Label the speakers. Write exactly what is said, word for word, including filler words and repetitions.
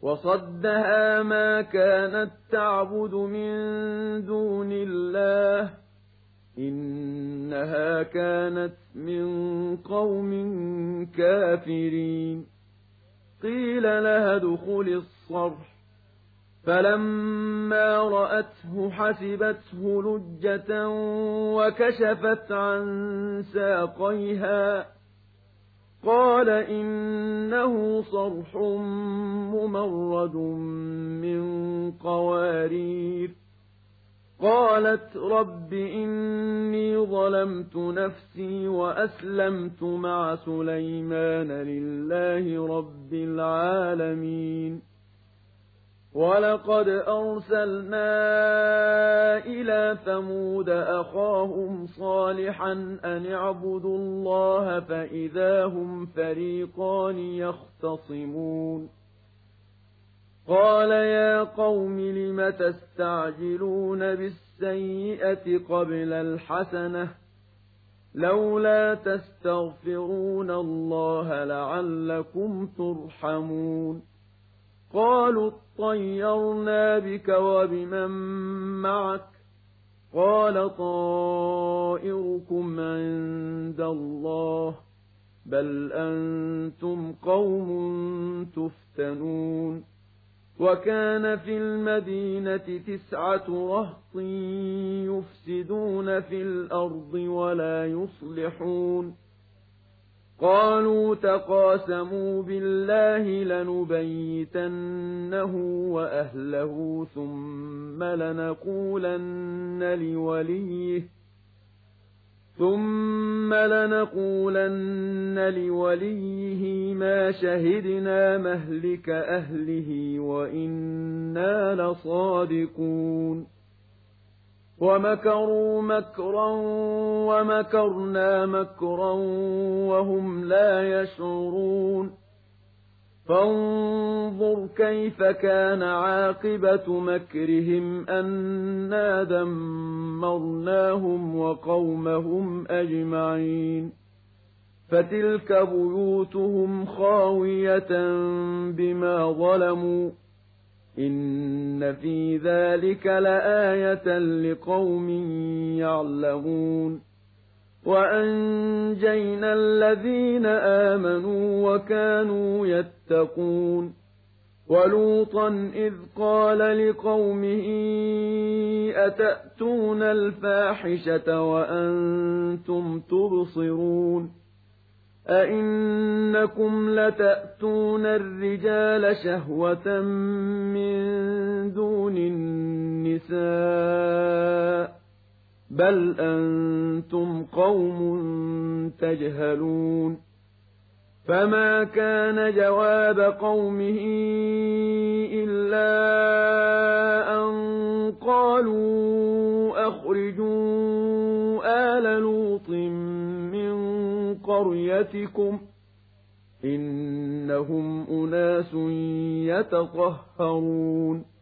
Speaker 1: وصدها ما كانت تعبد من دون الله إنها كانت من قوم كافرين قيل لها ادخل الصرح فلما رأته حسبته لجة وكشفت عن ساقيها قال إنه صرح ممرد من قوارير قالت رب إني ظلمت نفسي وأسلمت مع سليمان لله رب العالمين ولقد أرسلنا إلى ثمود أخاهم صالحا أن اعبدوا الله فإذا هم فريقان يختصمون قال يا قوم لم تستعجلون بالسيئة قبل الحسنة لولا تستغفرون الله لعلكم ترحمون قالوا اطيرنا بك وبمن معك قال طائركم عند الله بل أنتم قوم تفتنون وكان في المدينة تسعة رهط يفسدون في الأرض ولا يصلحون قالوا تقاسموا بالله لنبيتنه وأهله ثم لنقولن لوليه ثم لنقولن لوليه ما شهدنا مهلك أهله وإنا لصادقون ومكروا مكرا ومكرنا مكرا وهم لا يشعرون فانظر كيف كان عاقبة مكرهم أنا دمرناهم وقومهم أجمعين فتلك بيوتهم خاوية بما ظلموا إن في ذلك لآية لقوم يعلمون وأنجينا الذين آمنوا وكانوا يتقون ولوطا إذ قال لقومه أتأتون الفاحشة وأنتم تبصرون أئنكم لتأتون الرجال شهوة من دون النساء بل أنتم قوم تجهلون فما كان جواب قومه إلا أن قالوا أخرجوا آل لوط من قريتكم إنهم أناس يتطهرون